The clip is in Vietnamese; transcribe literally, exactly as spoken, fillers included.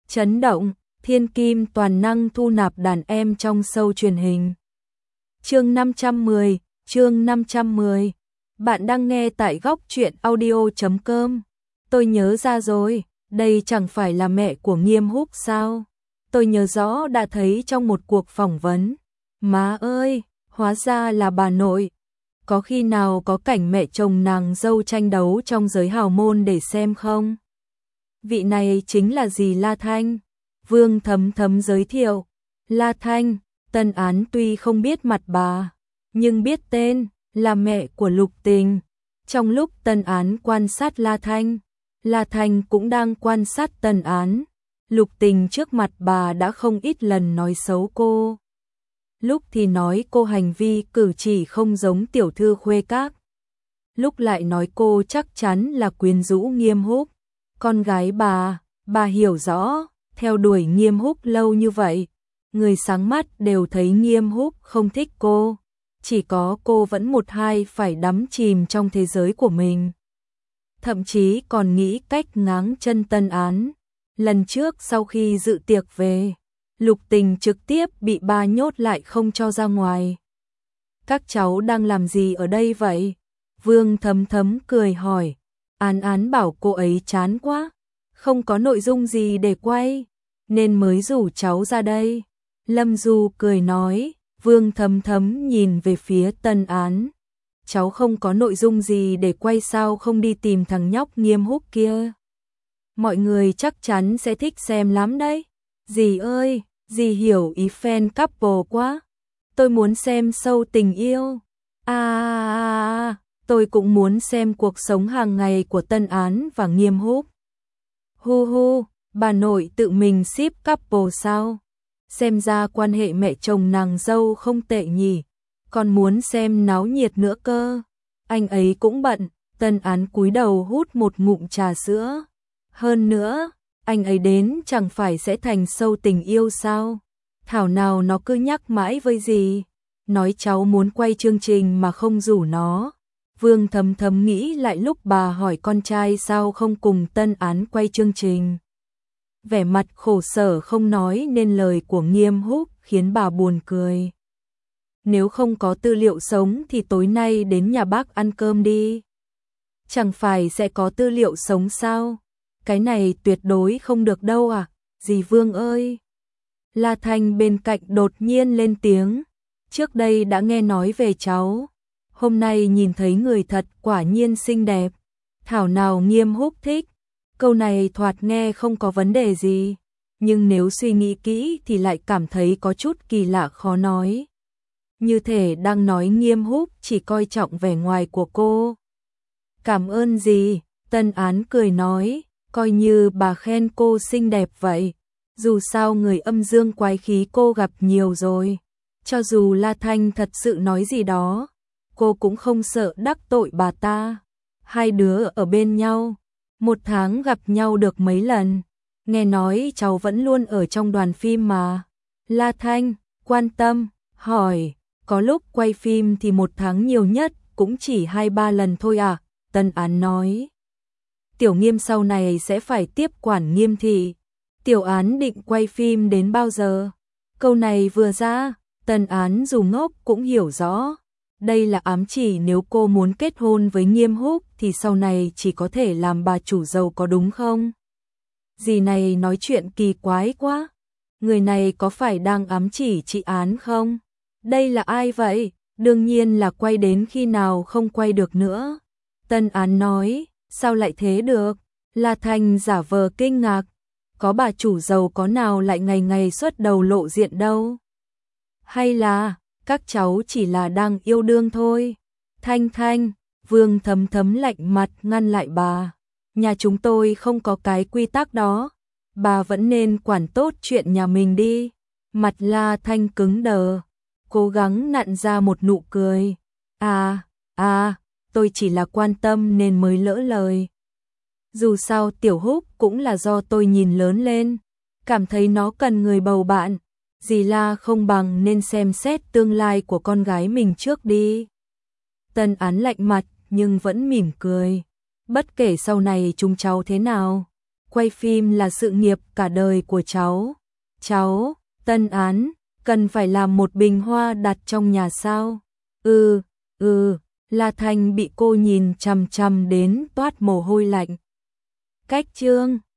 Chấn động, thiên kim toàn năng thu nạp đàn em trong show truyền hình. Chương năm trăm mười, chương năm trăm mười. Bạn đang nghe tại góc truyện audio chấm com. Tôi nhớ ra rồi, đây chẳng phải là mẹ của Nghiêm Húc sao? Tôi nhớ rõ đã thấy trong một cuộc phỏng vấn. Má ơi, hóa ra là bà nội. Có khi nào có cảnh mẹ chồng nàng dâu tranh đấu trong giới hào môn để xem không? Vị này chính là dì La Thanh. Vương Thấm Thấm giới thiệu. La Thanh, Tân Án tuy không biết mặt bà, nhưng biết tên, là mẹ của Lục Tình. Trong lúc Tân Án quan sát La Thanh, La Thanh cũng đang quan sát Tân Án. Lục Tình trước mặt bà đã không ít lần nói xấu cô. Lúc thì nói cô hành vi cử chỉ không giống tiểu thư khuê các, lúc lại nói cô chắc chắn là quyến rũ Nghiêm Húc. Con gái bà, bà hiểu rõ, theo đuổi Nghiêm Húc lâu như vậy, người sáng mắt đều thấy Nghiêm Húc không thích cô. Chỉ có cô vẫn một hai phải đắm chìm trong thế giới của mình. Thậm chí còn nghĩ cách ngáng chân Tân Án. Lần trước sau khi dự tiệc về, Lục Tình trực tiếp bị bà nhốt lại không cho ra ngoài. Các cháu đang làm gì ở đây vậy? Vương Thấm Thấm cười hỏi. Án Án bảo cô ấy chán quá, không có nội dung gì để quay, nên mới rủ cháu ra đây. Lâm Du cười nói. Vương Thấm Thấm nhìn về phía Tân Án. Cháu không có nội dung gì để quay sao không đi tìm thằng nhóc Nghiêm Húc kia? Mọi người chắc chắn sẽ thích xem lắm đấy. Dì ơi, dì hiểu ý fan couple quá. Tôi muốn xem show tình yêu. À, à, à, tôi cũng muốn xem cuộc sống hàng ngày của Tân Án và Nghiêm Húc. Hu hu, bà nội tự mình ship couple sao? Xem ra quan hệ mẹ chồng nàng dâu không tệ nhỉ. Còn muốn xem náo nhiệt nữa cơ. Anh ấy cũng bận. Tân Án cúi đầu hút một ngụm trà sữa. Hơn nữa, anh ấy đến chẳng phải sẽ thành show tình yêu sao? Thảo nào nó cứ nhắc mãi với gì, nói cháu muốn quay chương trình mà không rủ nó. Vương Thấm Thấm nghĩ lại lúc bà hỏi con trai sao không cùng Tân Án quay chương trình. Vẻ mặt khổ sở không nói nên lời của Nghiêm Húc khiến bà buồn cười. Nếu không có tư liệu sống thì tối nay đến nhà bác ăn cơm đi. Chẳng phải sẽ có tư liệu sống sao? Cái này tuyệt đối không được đâu à, dì Vương ơi. La Thanh bên cạnh đột nhiên lên tiếng. Trước đây đã nghe nói về cháu, hôm nay nhìn thấy người thật quả nhiên xinh đẹp. Thảo nào Nghiêm Húc thích. Câu này thoạt nghe không có vấn đề gì, nhưng nếu suy nghĩ kỹ thì lại cảm thấy có chút kỳ lạ khó nói. Như thể đang nói Nghiêm Húc chỉ coi trọng vẻ ngoài của cô. Cảm ơn dì, Tân Án cười nói, coi như bà khen cô xinh đẹp vậy. Dù sao người âm dương quái khí cô gặp nhiều rồi. Cho dù La Thanh thật sự nói gì đó, cô cũng không sợ đắc tội bà ta. Hai đứa ở bên nhau, một tháng gặp nhau được mấy lần. Nghe nói cháu vẫn luôn ở trong đoàn phim mà. La Thanh quan tâm, hỏi, có lúc quay phim thì một tháng nhiều nhất cũng chỉ hai ba lần thôi à? Tân Án nói. Tiểu Nghiêm sau này sẽ phải tiếp quản Nghiêm thị. Tiểu Án định quay phim đến bao giờ? Câu này vừa ra, Tân Án dù ngốc cũng hiểu rõ. Đây là ám chỉ nếu cô muốn kết hôn với Nghiêm Húc thì sau này chỉ có thể làm bà chủ giàu có đúng không? Dì này nói chuyện kỳ quái quá. Người này có phải đang ám chỉ chị Án không? Đây là ai vậy? Đương nhiên là quay đến khi nào không quay được nữa. Tân Án nói, sao lại thế được? La Thanh giả vờ kinh ngạc. Có bà chủ giàu có nào lại ngày ngày xuất đầu lộ diện đâu? Hay là các cháu chỉ là đang yêu đương thôi? Thanh Thanh, Vương Thấm Thấm lạnh mặt ngăn lại bà. Nhà chúng tôi không có cái quy tắc đó. Bà vẫn nên quản tốt chuyện nhà mình đi. Mặt La Thanh cứng đờ, cố gắng nặn ra một nụ cười. À, à, tôi chỉ là quan tâm nên mới lỡ lời. Dù sao Tiểu Húc cũng là do tôi nhìn lớn lên, cảm thấy nó cần người bầu bạn. Dì La không bằng nên xem xét tương lai của con gái mình trước đi. Tân Án lạnh mặt nhưng vẫn mỉm cười. Bất kể sau này chúng cháu thế nào, quay phim là sự nghiệp cả đời của cháu. Cháu, Tân Án, cần phải làm một bình hoa đặt trong nhà sao? Ừ, ừ, La Thành bị cô nhìn chằm chằm đến toát mồ hôi lạnh. Cách chương